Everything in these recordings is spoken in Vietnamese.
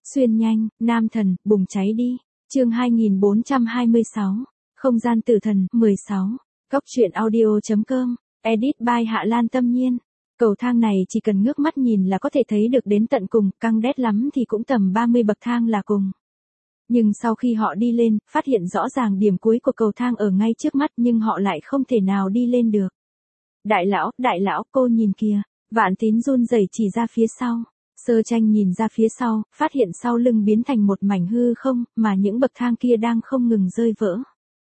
Xuyên nhanh, nam thần, bùng cháy đi. Chương 2426. Không gian tử thần, 16. Góc truyện audio.com. Edit by Hạ Lan Tâm Nhiên. Cầu thang này chỉ cần ngước mắt nhìn là có thể thấy được đến tận cùng, căng đét lắm thì cũng tầm 30 bậc thang là cùng. Nhưng sau khi họ đi lên, phát hiện rõ ràng điểm cuối của cầu thang ở ngay trước mắt nhưng họ lại không thể nào đi lên được. Đại lão, cô nhìn kìa. Vạn Tín run rẩy chỉ ra phía sau. Sơ Tranh nhìn ra phía sau, phát hiện sau lưng biến thành một mảnh hư không, mà những bậc thang kia đang không ngừng rơi vỡ.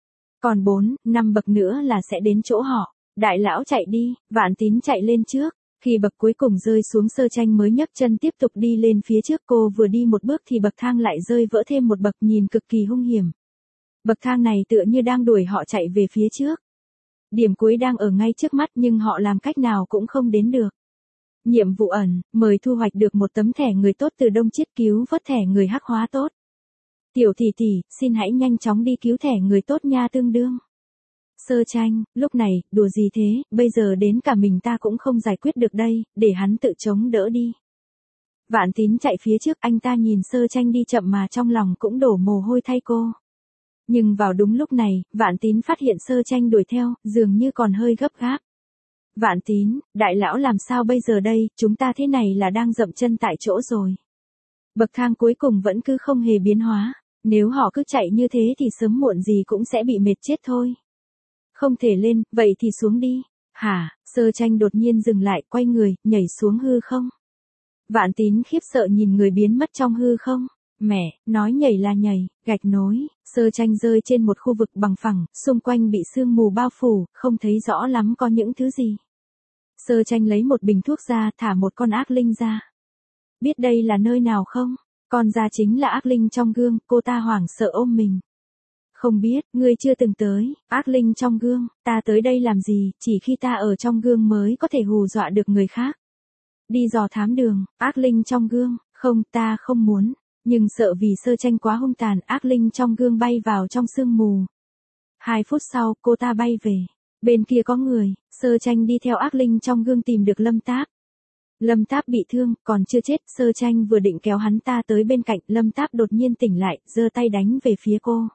Còn 4, 5 bậc nữa là sẽ đến chỗ họ. Đại lão chạy đi, Vạn Tín chạy lên trước. Khi bậc cuối cùng rơi xuống, Sơ Tranh mới nhấc chân tiếp tục đi lên phía trước. Cô vừa đi một bước thì bậc thang lại rơi vỡ thêm một bậc, nhìn cực kỳ hung hiểm. Bậc thang này tựa như đang đuổi họ chạy về phía trước. Điểm cuối đang ở ngay trước mắt nhưng họ làm cách nào cũng không đến được. Nhiệm vụ ẩn, mời thu hoạch được một tấm thẻ người tốt từ Đông Chiết, cứu vớt thẻ người hắc hóa tốt. Tiểu tỷ tỷ, xin hãy nhanh chóng đi cứu thẻ người tốt nha tương đương. Sơ Tranh, lúc này, đùa gì thế, bây giờ đến cả mình ta cũng không giải quyết được đây, để hắn tự chống đỡ đi. Vạn Tín chạy phía trước, anh ta nhìn Sơ Tranh đi chậm mà trong lòng cũng đổ mồ hôi thay cô. Nhưng vào đúng lúc này, Vạn Tín phát hiện Sơ Tranh đuổi theo, dường như còn hơi gấp gáp. Vạn Tín, đại lão làm sao bây giờ đây, chúng ta thế này là đang dậm chân tại chỗ rồi. Bậc thang cuối cùng vẫn cứ không hề biến hóa, nếu họ cứ chạy như thế thì sớm muộn gì cũng sẽ bị mệt chết thôi. Không thể lên, vậy thì xuống đi. Hả, Sơ Tranh đột nhiên dừng lại, quay người, nhảy xuống hư không. Vạn Tín khiếp sợ nhìn người biến mất trong hư không. Mẹ, nói nhảy là nhảy, gạch nối. Sơ Tranh rơi trên một khu vực bằng phẳng, xung quanh bị sương mù bao phủ, không thấy rõ lắm có những thứ gì. Sơ Tranh lấy một bình thuốc ra, thả một con ác linh ra. Biết đây là nơi nào không? Con ra chính là ác linh trong gương, cô ta hoảng sợ ôm mình. Không biết, ngươi chưa từng tới, ác linh trong gương, ta tới đây làm gì, chỉ khi ta ở trong gương mới có thể hù dọa được người khác. Đi dò thám đường, ác linh trong gương, không, ta không muốn. Nhưng sợ vì Sơ Tranh quá hung tàn, ác linh trong gương bay vào trong sương mù. 2 phút sau, cô ta bay về. Bên kia có người, Sơ Tranh đi theo ác linh trong gương tìm được Lâm Táp. Lâm Táp bị thương, còn chưa chết, Sơ Tranh vừa định kéo hắn ta tới bên cạnh, Lâm Táp đột nhiên tỉnh lại, giơ tay đánh về phía cô.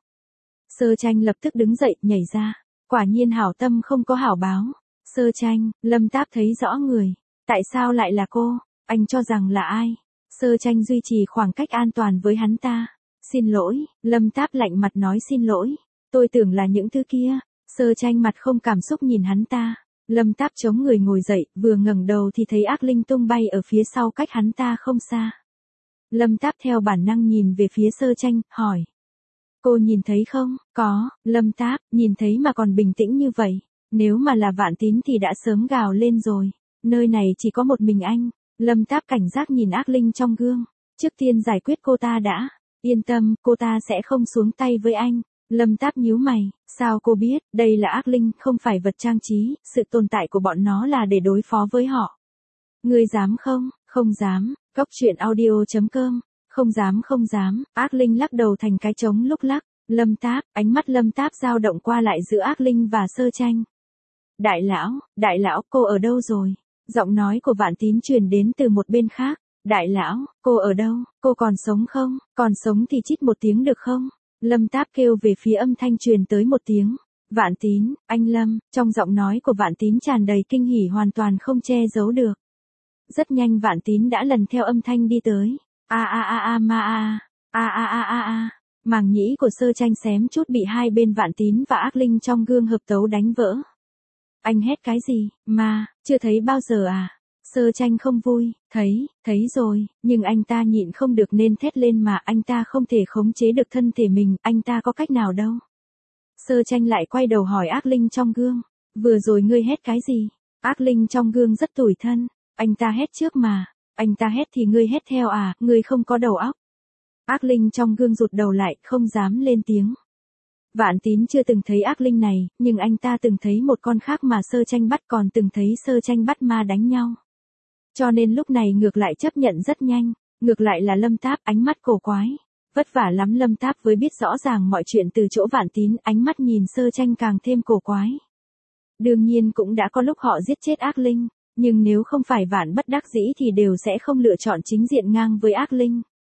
Sơ Tranh lập tức đứng dậy, nhảy ra. Quả nhiên hảo tâm không có hảo báo. Sơ Tranh, Lâm Táp thấy rõ người. Tại sao lại là cô? Anh cho rằng là ai? Sơ Tranh duy trì khoảng cách an toàn với hắn ta. Xin lỗi, Lâm Táp lạnh mặt nói xin lỗi. Tôi tưởng là những thứ kia. Sơ Tranh mặt không cảm xúc nhìn hắn ta. Lâm Táp chống người ngồi dậy, vừa ngẩng đầu thì thấy ác linh tung bay ở phía sau cách hắn ta không xa. Lâm Táp theo bản năng nhìn về phía Sơ Tranh, hỏi. Cô nhìn thấy không? Có, Lâm Táp, nhìn thấy mà còn bình tĩnh như vậy. Nếu mà là Vạn Tín thì đã sớm gào lên rồi. Nơi này chỉ có một mình anh. Lâm Táp cảnh giác nhìn ác linh trong gương. Trước tiên giải quyết cô ta đã. Yên tâm, cô ta sẽ không xuống tay với anh. Lâm Táp nhíu mày. Sao cô biết, đây là ác linh, không phải vật trang trí, sự tồn tại của bọn nó là để đối phó với họ. Ngươi dám không? Không dám. Góc truyện audio.com. Không dám, ác linh lắc đầu thành cái trống lúc lắc. Lâm Táp, ánh mắt Lâm Táp dao động qua lại giữa ác linh và Sơ Tranh. Đại lão, cô ở đâu rồi? Giọng nói của Vạn Tín truyền đến từ một bên khác. Đại lão, cô ở đâu? Cô còn sống không? Còn sống thì chít một tiếng được không? Lâm Táp kêu về phía âm thanh truyền tới một tiếng. Vạn Tín, anh Lâm, trong giọng nói của Vạn Tín tràn đầy kinh hỉ hoàn toàn không che giấu được. Rất nhanh Vạn Tín đã lần theo âm thanh đi tới. Màng nhĩ của Sơ Tranh xém chút bị hai bên Vạn Tín và ác linh trong gương hợp tấu đánh vỡ. Anh hét cái gì, mà, chưa thấy bao giờ à? Sơ Tranh không vui, thấy rồi, nhưng anh ta nhịn không được nên thét lên mà anh ta không thể khống chế được thân thể mình, anh ta có cách nào đâu. Sơ Tranh lại quay đầu hỏi ác linh trong gương, vừa rồi ngươi hét cái gì? Ác linh trong gương rất tủi thân, anh ta hét trước mà. Anh ta hét thì ngươi hét theo à, ngươi không có đầu óc. Ác linh trong gương rụt đầu lại, không dám lên tiếng. Vạn Tín chưa từng thấy ác linh này, nhưng anh ta từng thấy một con khác mà Sơ Tranh bắt, còn từng thấy Sơ Tranh bắt ma đánh nhau. Cho nên lúc này ngược lại chấp nhận rất nhanh, ngược lại là Lâm Táp, ánh mắt cổ quái. Vất vả lắm Lâm Táp với biết rõ ràng mọi chuyện từ chỗ Vạn Tín, ánh mắt nhìn Sơ Tranh càng thêm cổ quái. Đương nhiên cũng đã có lúc họ giết chết ác linh. Nhưng nếu không phải vạn bất đắc dĩ thì đều sẽ không lựa chọn chính diện ngang với ác linh.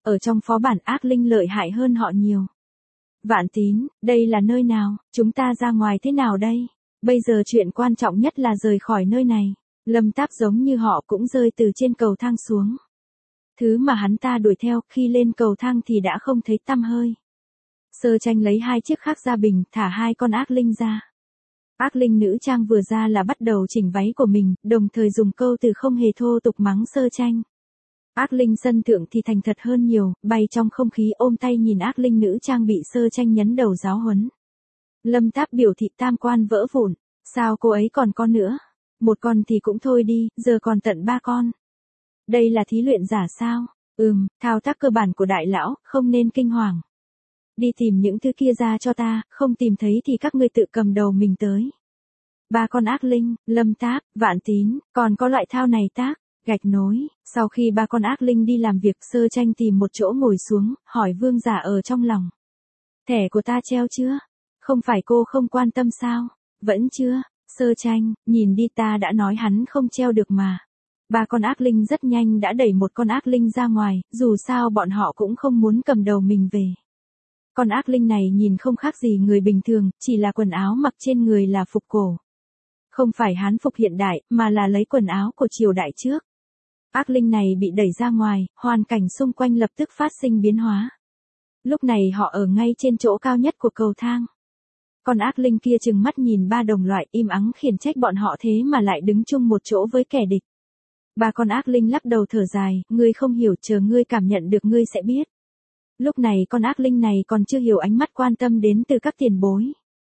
Ở trong phó bản ác linh lợi hại hơn họ nhiều. Vạn Tín, đây là nơi nào, chúng ta ra ngoài thế nào đây? Bây giờ chuyện quan trọng nhất là rời khỏi nơi này. Lâm Táp giống như họ cũng rơi từ trên cầu thang xuống. Thứ mà hắn ta đuổi theo khi lên cầu thang thì đã không thấy tăm hơi. Sơ Tranh lấy 2 chiếc khác ra bình, thả 2 con ác linh ra. Ác linh nữ trang vừa ra là bắt đầu chỉnh váy của mình, đồng thời dùng câu từ không hề thô tục mắng Sơ Tranh. Ác linh sân thượng thì thành thật hơn nhiều, bay trong không khí ôm tay nhìn ác linh nữ trang bị Sơ Tranh nhấn đầu giáo huấn. Lâm Táp biểu thị tam quan vỡ vụn, sao cô ấy còn con nữa? Một con thì cũng thôi đi, giờ còn tận 3 con. Đây là thí luyện giả sao? Thao tác cơ bản của đại lão, không nên kinh hoàng. Đi tìm những thứ kia ra cho ta, không tìm thấy thì các ngươi tự cầm đầu mình tới. 3 con ác linh, Lâm Táp, Vạn Tín, còn có loại thao này tác, gạch nối. Sau khi 3 con ác linh đi làm việc, Sơ Tranh tìm một chỗ ngồi xuống, hỏi vương giả ở trong lòng. Thẻ của ta treo chưa? Không phải cô không quan tâm sao? Vẫn chưa? Sơ Tranh, nhìn đi, ta đã nói hắn không treo được mà. 3 con ác linh rất nhanh đã đẩy một con ác linh ra ngoài, dù sao bọn họ cũng không muốn cầm đầu mình về. Con ác linh này nhìn không khác gì người bình thường, chỉ là quần áo mặc trên người là phục cổ. Không phải hán phục hiện đại, mà là lấy quần áo của triều đại trước. Ác linh này bị đẩy ra ngoài, hoàn cảnh xung quanh lập tức phát sinh biến hóa. Lúc này họ ở ngay trên chỗ cao nhất của cầu thang. Con ác linh kia trừng mắt nhìn 3 đồng loại im ắng khiển trách bọn họ thế mà lại đứng chung một chỗ với kẻ địch. 3 con ác linh lắc đầu thở dài, ngươi không hiểu, chờ ngươi cảm nhận được ngươi sẽ biết. Lúc này con ác linh này còn chưa hiểu ánh mắt quan tâm đến từ các tiền bối.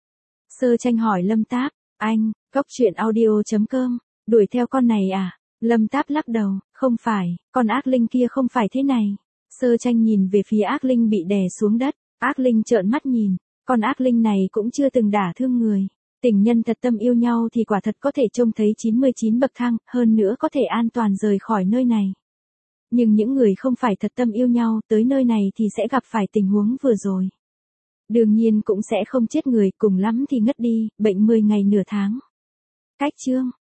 Sơ Tranh hỏi Lâm Táp, anh, goctruyện.audio.com, đuổi theo con này à? Lâm Táp lắc đầu, không phải, con ác linh kia không phải thế này. Sơ Tranh nhìn về phía ác linh bị đè xuống đất, ác linh trợn mắt nhìn, con ác linh này cũng chưa từng đả thương người. Tình nhân thật tâm yêu nhau thì quả thật có thể trông thấy 99 bậc thang, hơn nữa có thể an toàn rời khỏi nơi này. Nhưng những người không phải thật tâm yêu nhau tới nơi này thì sẽ gặp phải tình huống vừa rồi. Đương nhiên cũng sẽ không chết người, cùng lắm thì ngất đi, bệnh 10 ngày nửa tháng. Cách chương